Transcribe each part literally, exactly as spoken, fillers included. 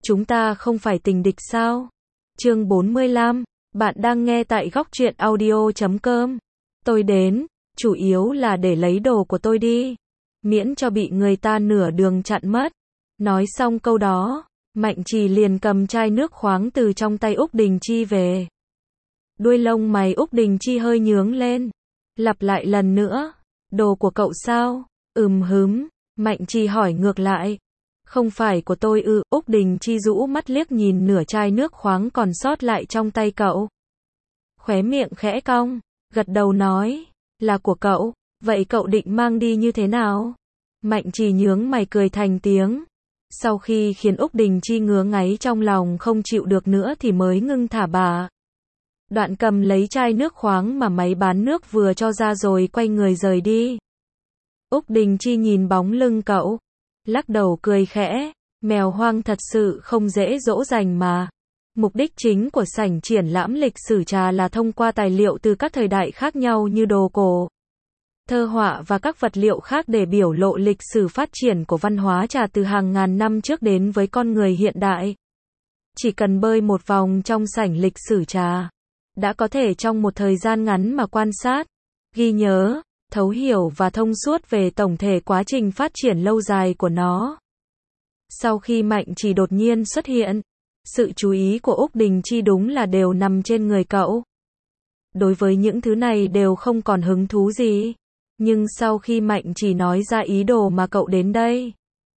chúng ta không phải tình địch sao? Chương bốn mươi lăm, bạn đang nghe tại góc truyện audio chấm com. Tôi đến, chủ yếu là để lấy đồ của tôi đi, miễn cho bị người ta nửa đường chặn mất. Nói xong câu đó, Mạnh Trì liền cầm chai nước khoáng từ trong tay Úc Đình Chi về. Đuôi lông mày Úc Đình Chi hơi nhướng lên, lặp lại lần nữa, đồ của cậu sao? Ừm hứm, Mạnh Trì hỏi ngược lại. Không phải của tôi ư? Úc Đình Chi rũ mắt liếc nhìn nửa chai nước khoáng còn sót lại trong tay cậu. Khóe miệng khẽ cong, gật đầu nói, là của cậu, vậy cậu định mang đi như thế nào? Mạnh Trì nhướng mày cười thành tiếng. Sau khi khiến Úc Đình Chi ngứa ngáy trong lòng không chịu được nữa thì mới ngưng thả bà. Đoạn cầm lấy chai nước khoáng mà máy bán nước vừa cho ra rồi quay người rời đi. Úc Đình Chi nhìn bóng lưng cậu, lắc đầu cười khẽ, mèo hoang thật sự không dễ dỗ dành mà. Mục đích chính của sảnh triển lãm lịch sử trà là thông qua tài liệu từ các thời đại khác nhau như đồ cổ, thơ họa và các vật liệu khác để biểu lộ lịch sử phát triển của văn hóa trà từ hàng ngàn năm trước đến với con người hiện đại. Chỉ cần bơi một vòng trong sảnh lịch sử trà, đã có thể trong một thời gian ngắn mà quan sát, ghi nhớ, thấu hiểu và thông suốt về tổng thể quá trình phát triển lâu dài của nó. Sau khi Mạnh Trì đột nhiên xuất hiện, sự chú ý của Úc Đình Chi đúng là đều nằm trên người cậu. Đối với những thứ này đều không còn hứng thú gì. Nhưng sau khi Mạnh Trì nói ra ý đồ mà cậu đến đây,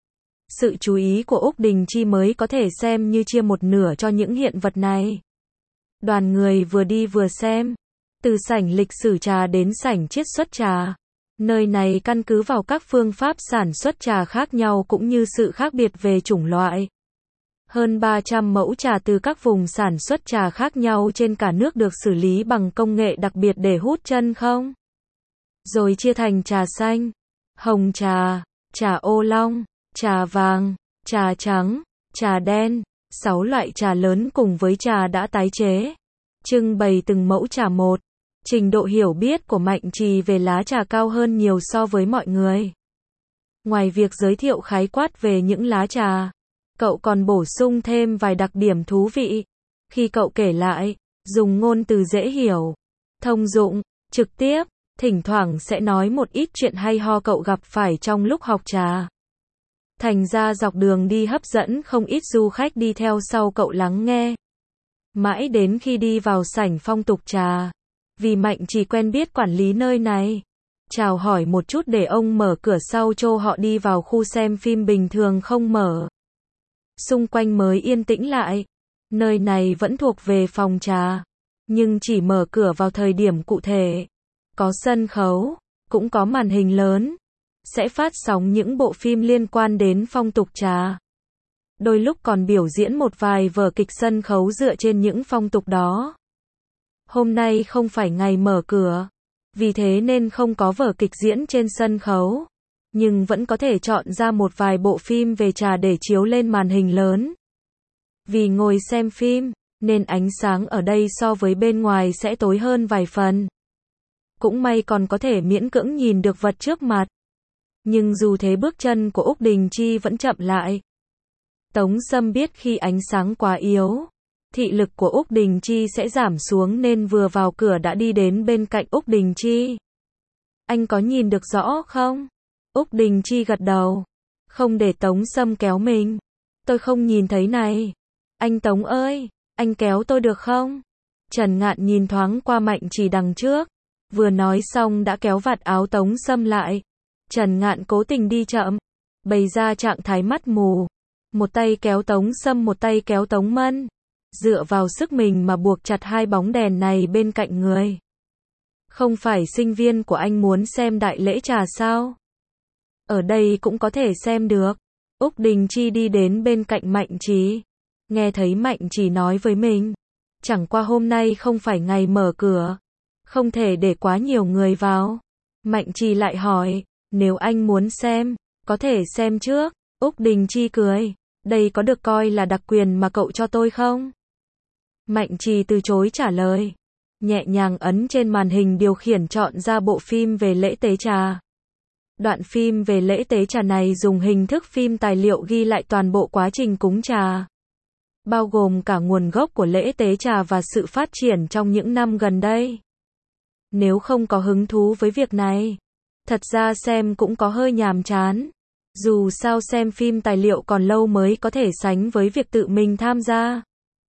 sự chú ý của Úc Đình Chi mới có thể xem như chia một nửa cho những hiện vật này. Đoàn người vừa đi vừa xem, từ sảnh lịch sử trà đến sảnh chiết xuất trà. Nơi này căn cứ vào các phương pháp sản xuất trà khác nhau cũng như sự khác biệt về chủng loại. Hơn ba trăm mẫu trà từ các vùng sản xuất trà khác nhau trên cả nước được xử lý bằng công nghệ đặc biệt để hút chân không. Rồi chia thành trà xanh, hồng trà, trà ô long, trà vàng, trà trắng, trà đen, sáu loại trà lớn cùng với trà đã tái chế. Trưng bày từng mẫu trà một. Trình độ hiểu biết của Mạnh Trì về lá trà cao hơn nhiều so với mọi người. Ngoài việc giới thiệu khái quát về những lá trà, cậu còn bổ sung thêm vài đặc điểm thú vị. Khi cậu kể lại, dùng ngôn từ dễ hiểu, thông dụng, trực tiếp, thỉnh thoảng sẽ nói một ít chuyện hay ho cậu gặp phải trong lúc học trà. Thành ra dọc đường đi hấp dẫn không ít du khách đi theo sau cậu lắng nghe. Mãi đến khi đi vào sảnh phong tục trà, vì Mạnh Trì quen biết quản lý nơi này, chào hỏi một chút để ông mở cửa sau cho họ đi vào khu xem phim bình thường không mở. Xung quanh mới yên tĩnh lại. Nơi này vẫn thuộc về phòng trà, nhưng chỉ mở cửa vào thời điểm cụ thể. Có sân khấu, cũng có màn hình lớn, sẽ phát sóng những bộ phim liên quan đến phong tục trà. Đôi lúc còn biểu diễn một vài vở kịch sân khấu dựa trên những phong tục đó. Hôm nay không phải ngày mở cửa, vì thế nên không có vở kịch diễn trên sân khấu, nhưng vẫn có thể chọn ra một vài bộ phim về trà để chiếu lên màn hình lớn. Vì ngồi xem phim, nên ánh sáng ở đây so với bên ngoài sẽ tối hơn vài phần. Cũng may còn có thể miễn cưỡng nhìn được vật trước mặt. Nhưng dù thế bước chân của Úc Đình Chi vẫn chậm lại. Tống Sâm biết khi ánh sáng quá yếu, thị lực của Úc Đình Chi sẽ giảm xuống nên vừa vào cửa đã đi đến bên cạnh Úc Đình Chi. Anh có nhìn được rõ không? Úc Đình Chi gật đầu. Không để Tống Sâm kéo mình. Tôi không nhìn thấy này. Anh Tống ơi, anh kéo tôi được không? Trần Ngạn nhìn thoáng qua Mạnh Trì đằng trước. Vừa nói xong đã kéo vạt áo Tống Sâm lại. Trần Ngạn cố tình đi chậm, bày ra trạng thái mắt mù. Một tay kéo Tống Sâm một tay kéo Tống Mân. Dựa vào sức mình mà buộc chặt hai bóng đèn này bên cạnh người. Không phải sinh viên của anh muốn xem đại lễ trà sao? Ở đây cũng có thể xem được. Úc Đình Chi đi đến bên cạnh Mạnh Trì. Nghe thấy Mạnh Trì nói với mình. Chẳng qua hôm nay không phải ngày mở cửa. Không thể để quá nhiều người vào. Mạnh Trì lại hỏi, nếu anh muốn xem, có thể xem trước. Úc Đình Chi cười, đây có được coi là đặc quyền mà cậu cho tôi không? Mạnh Trì từ chối trả lời. Nhẹ nhàng ấn trên màn hình điều khiển chọn ra bộ phim về lễ tế trà. Đoạn phim về lễ tế trà này dùng hình thức phim tài liệu ghi lại toàn bộ quá trình cúng trà. bao gồm cả nguồn gốc của lễ tế trà và sự phát triển trong những năm gần đây. Nếu không có hứng thú với việc này, thật ra xem cũng có hơi nhàm chán. Dù sao xem phim tài liệu còn lâu mới có thể sánh với việc tự mình tham gia.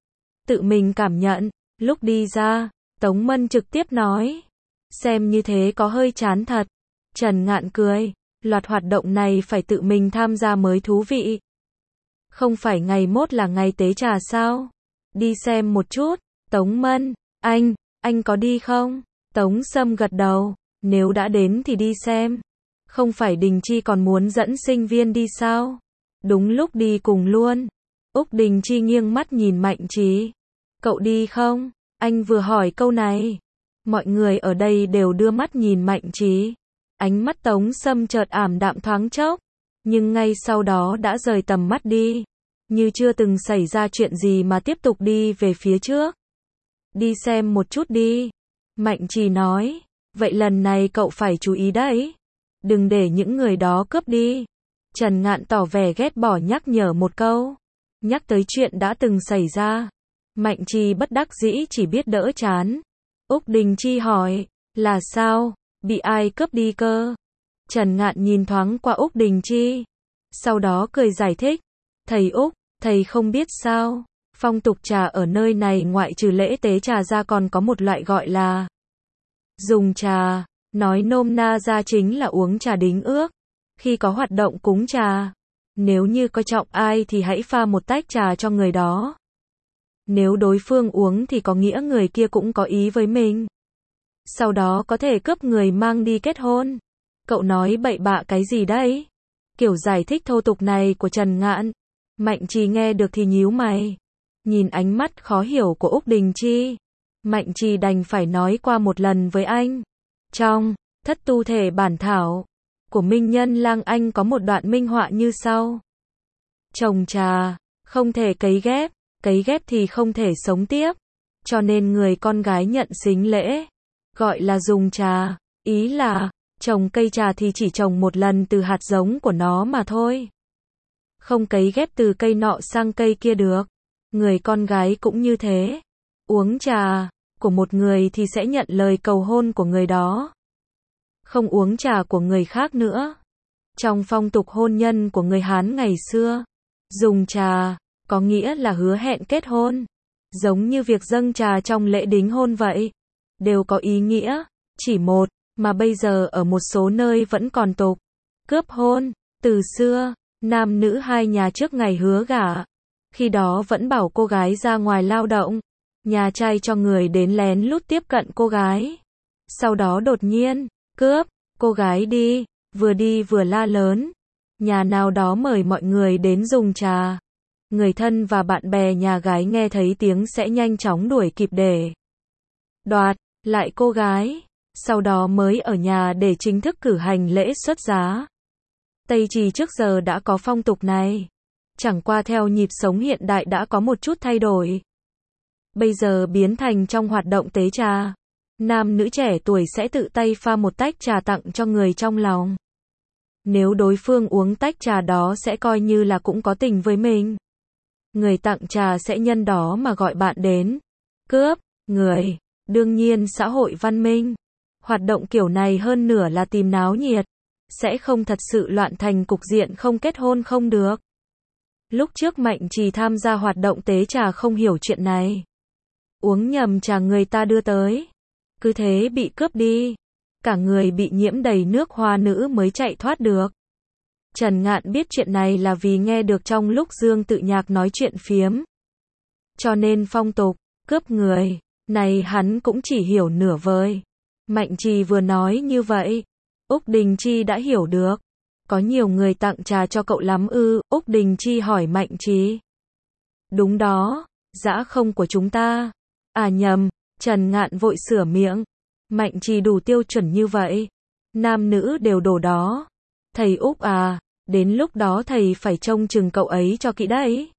Tự mình cảm nhận, lúc đi ra, Tống Mân trực tiếp nói. Xem như thế có hơi chán thật. Trần Ngạn cười, loạt hoạt động này phải tự mình tham gia mới thú vị. Không phải ngày mốt là ngày tế trà sao? Đi xem một chút. Tống Mân, anh, anh có đi không? Tống Sâm gật đầu, nếu đã đến thì đi xem. Không phải Đình Chi còn muốn dẫn sinh viên đi sao? Đúng lúc đi cùng luôn. Úc Đình Chi nghiêng mắt nhìn Mạnh Trì. Cậu đi không? Anh vừa hỏi câu này. Mọi người ở đây đều đưa mắt nhìn Mạnh Trì. Ánh mắt Tống Sâm chợt ảm đạm thoáng chốc, nhưng ngay sau đó đã rời tầm mắt đi, như chưa từng xảy ra chuyện gì mà tiếp tục đi về phía trước. Đi xem một chút đi. Mạnh Trì nói, vậy lần này cậu phải chú ý đấy. Đừng để những người đó cướp đi. Trần Ngạn tỏ vẻ ghét bỏ nhắc nhở một câu. Nhắc tới chuyện đã từng xảy ra. Mạnh Trì bất đắc dĩ chỉ biết đỡ chán. Úc Đình Chi hỏi, là sao? Bị ai cướp đi cơ? Trần Ngạn nhìn thoáng qua Úc Đình Chi. Sau đó cười giải thích. Thầy Úc, thầy không biết sao? Phong tục trà ở nơi này ngoại trừ lễ tế trà ra còn có một loại gọi là dùng trà. Nói nôm na ra chính là uống trà đính ước. Khi có hoạt động cúng trà, nếu như coi trọng ai thì hãy pha một tách trà cho người đó. Nếu đối phương uống thì có nghĩa người kia cũng có ý với mình. Sau đó có thể cướp người mang đi kết hôn. Cậu nói bậy bạ cái gì đấy? Kiểu giải thích thô tục này của Trần Ngạn. Mạnh Trì nghe được thì nhíu mày. Nhìn ánh mắt khó hiểu của Úc Đình Chi, Mạnh Trì đành phải nói qua một lần với anh. Trong thất tu thể bản thảo của Minh Nhân Lang Anh có một đoạn minh họa như sau. Trồng trà, không thể cấy ghép, cấy ghép thì không thể sống tiếp. Cho nên người con gái nhận sính lễ, gọi là dùng trà. Ý là, trồng cây trà thì chỉ trồng một lần từ hạt giống của nó mà thôi. Không cấy ghép từ cây nọ sang cây kia được. Người con gái cũng như thế. Uống trà của một người thì sẽ nhận lời cầu hôn của người đó. Không uống trà của người khác nữa. Trong phong tục hôn nhân của người Hán ngày xưa, dùng trà có nghĩa là hứa hẹn kết hôn. Giống như việc dâng trà trong lễ đính hôn vậy. Đều có ý nghĩa, chỉ một, mà bây giờ ở một số nơi vẫn còn tục. Cướp hôn, từ xưa, nam nữ hai nhà trước ngày hứa gả. Khi đó vẫn bảo cô gái ra ngoài lao động. Nhà trai cho người đến lén lút tiếp cận cô gái. Sau đó đột nhiên, cướp, cô gái đi, vừa đi vừa la lớn. Nhà nào đó mời mọi người đến dùng trà. Người thân và bạn bè nhà gái nghe thấy tiếng sẽ nhanh chóng đuổi kịp để đoạt lại cô gái. Sau đó mới ở nhà để chính thức cử hành lễ xuất giá. Tây Trì trước giờ đã có phong tục này. Chẳng qua theo nhịp sống hiện đại đã có một chút thay đổi. Bây giờ biến thành trong hoạt động tế trà. Nam nữ trẻ tuổi sẽ tự tay pha một tách trà tặng cho người trong lòng. Nếu đối phương uống tách trà đó sẽ coi như là cũng có tình với mình. Người tặng trà sẽ nhân đó mà gọi bạn đến. Cướp, người. Đương nhiên xã hội văn minh. Hoạt động kiểu này hơn nửa là tìm náo nhiệt. Sẽ không thật sự loạn thành cục diện không kết hôn không được. Lúc trước Mạnh Trì tham gia hoạt động tế trà không hiểu chuyện này. Uống nhầm trà người ta đưa tới. Cứ thế bị cướp đi. Cả người bị nhiễm đầy nước hoa nữ mới chạy thoát được. Trần Ngạn biết chuyện này là vì nghe được trong lúc Dương Tự Nhạc nói chuyện phiếm. Cho nên phong tục, cướp người, này hắn cũng chỉ hiểu nửa vời. Mạnh Trì vừa nói như vậy, Úc Đình Chi đã hiểu được. Có nhiều người tặng trà cho cậu lắm ư? Úc Đình Chi hỏi Mạnh Trì. Đúng đó, dã không của chúng ta. À nhầm, Trần Ngạn vội sửa miệng. Mạnh Trì đủ tiêu chuẩn như vậy. Nam nữ đều đồ đó. Thầy Úc à, đến lúc đó thầy phải trông chừng cậu ấy cho kỹ đấy.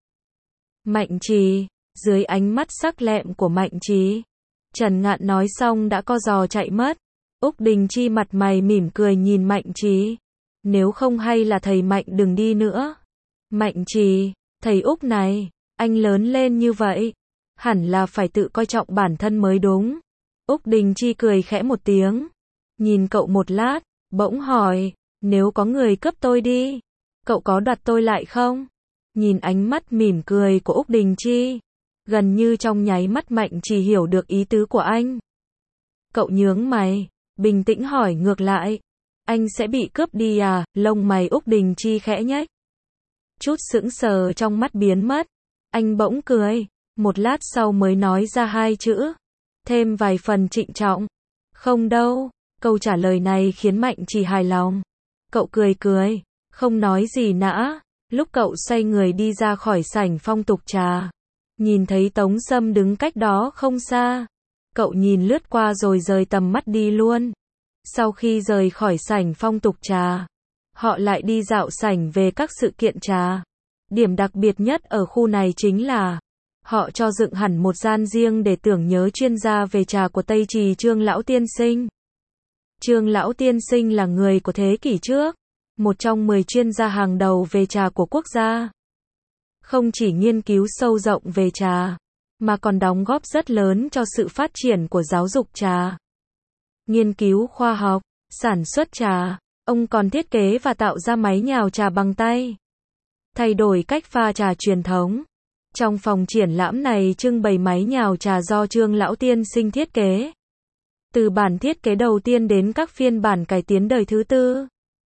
Mạnh Trì, dưới ánh mắt sắc lẹm của Mạnh Trì, Trần Ngạn nói xong đã co giò chạy mất. Úc Đình Chi mặt mày mỉm cười nhìn Mạnh Trì. Nếu không hay là thầy Mạnh đừng đi nữa. Mạnh Trì, thầy Úc này, Anh lớn lên như vậy, hẳn là phải tự coi trọng bản thân mới đúng. Úc Đình Chi cười khẽ một tiếng, nhìn cậu một lát, bỗng hỏi, nếu có người cướp tôi đi, cậu có đoạt tôi lại không? Nhìn ánh mắt mỉm cười của Úc Đình Chi, gần như trong nháy mắt Mạnh Trì hiểu được ý tứ của anh. Cậu nhướng mày, bình tĩnh hỏi ngược lại, anh sẽ bị cướp đi à? Lông mày Úc Đình Chi khẽ nhếch. Chút sững sờ trong mắt biến mất, anh bỗng cười, một lát sau mới nói ra hai chữ, thêm vài phần trịnh trọng. Không đâu. Câu trả lời này khiến Mạnh Trì hài lòng. Cậu cười cười, không nói gì nữa. Lúc cậu xoay người đi ra khỏi sảnh phong tục trà, nhìn thấy Tống Sâm đứng cách đó không xa. Cậu nhìn lướt qua rồi rời tầm mắt đi luôn. Sau khi rời khỏi sảnh phong tục trà, họ lại đi dạo sảnh về các sự kiện trà. Điểm đặc biệt nhất ở khu này chính là họ cho dựng hẳn một gian riêng để tưởng nhớ chuyên gia về trà của Tây Trì Trương Lão Tiên Sinh. Trương Lão Tiên Sinh là người của thế kỷ trước, một trong mười chuyên gia hàng đầu về trà của quốc gia. Không chỉ nghiên cứu sâu rộng về trà, mà còn đóng góp rất lớn cho sự phát triển của giáo dục trà. Nghiên cứu khoa học, sản xuất trà, ông còn thiết kế và tạo ra máy nhào trà bằng tay, thay đổi cách pha trà truyền thống. Trong phòng triển lãm này trưng bày máy nhào trà do Trương Lão Tiên Sinh thiết kế. Từ bản thiết kế đầu tiên đến các phiên bản cải tiến đời thứ tư,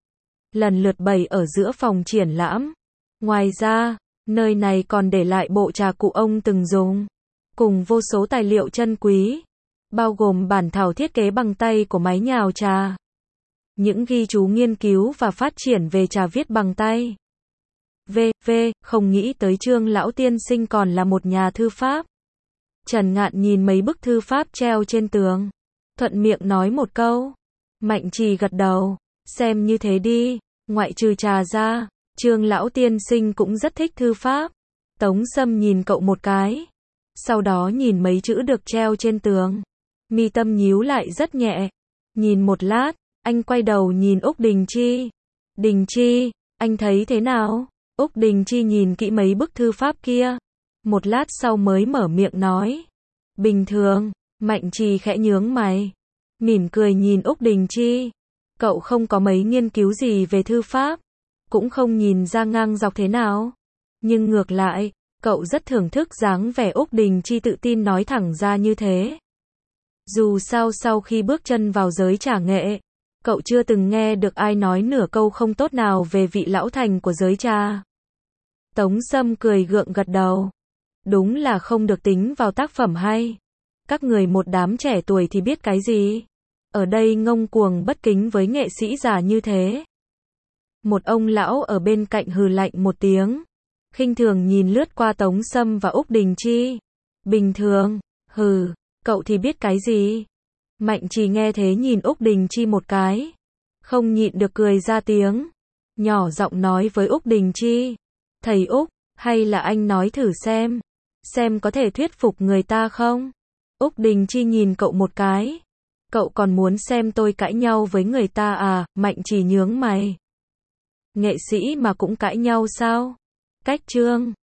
lần lượt bày ở giữa phòng triển lãm. Ngoài ra, nơi này còn để lại bộ trà cụ ông từng dùng, cùng vô số tài liệu chân quý, bao gồm bản thảo thiết kế bằng tay của máy nhào trà, những ghi chú nghiên cứu và phát triển về trà viết bằng tay. V. V. Không nghĩ tới Trương Lão Tiên Sinh còn là một nhà thư pháp. Trần Ngạn nhìn mấy bức thư pháp treo trên tường, thuận miệng nói một câu. Mạnh Trì gật đầu, xem như thế đi, ngoại trừ trà ra, Trương Lão Tiên Sinh cũng rất thích thư pháp. Tống Sâm nhìn cậu một cái, sau đó nhìn mấy chữ được treo trên tường, mi tâm nhíu lại rất nhẹ. Nhìn một lát, anh quay đầu nhìn Úc Đình Chi. Đình Chi, anh thấy thế nào? Úc Đình Chi nhìn kỹ mấy bức thư pháp kia, một lát sau mới mở miệng nói. Bình thường. Mạnh Trì khẽ nhướng mày, mỉm cười nhìn Úc Đình Chi. Cậu không có mấy nghiên cứu gì về thư pháp, cũng không nhìn ra ngang dọc thế nào. Nhưng ngược lại, cậu rất thưởng thức dáng vẻ Úc Đình Chi tự tin nói thẳng ra như thế. Dù sao sau khi bước chân vào giới trà nghệ, cậu chưa từng nghe được ai nói nửa câu không tốt nào về vị lão thành của giới trà. Tống Sâm cười gượng gật đầu. Đúng là không được tính vào tác phẩm hay. Các người một đám trẻ tuổi thì biết cái gì. Ở đây ngông cuồng bất kính với nghệ sĩ già như thế. Một ông lão ở bên cạnh hừ lạnh một tiếng, khinh thường nhìn lướt qua Tống Sâm và Úc Đình Chi. Bình thường, hừ, cậu thì biết cái gì. Mạnh Trì nghe thế nhìn Úc Đình Chi một cái, không nhịn được cười ra tiếng, nhỏ giọng nói với Úc Đình Chi. Thầy Úc, hay là anh nói thử xem, xem có thể thuyết phục người ta không? Úc Đình Chi nhìn cậu một cái. Cậu còn muốn xem tôi cãi nhau với người ta à? Mạnh Trì nhướng mày. Nghệ sĩ mà cũng cãi nhau sao? Cách chương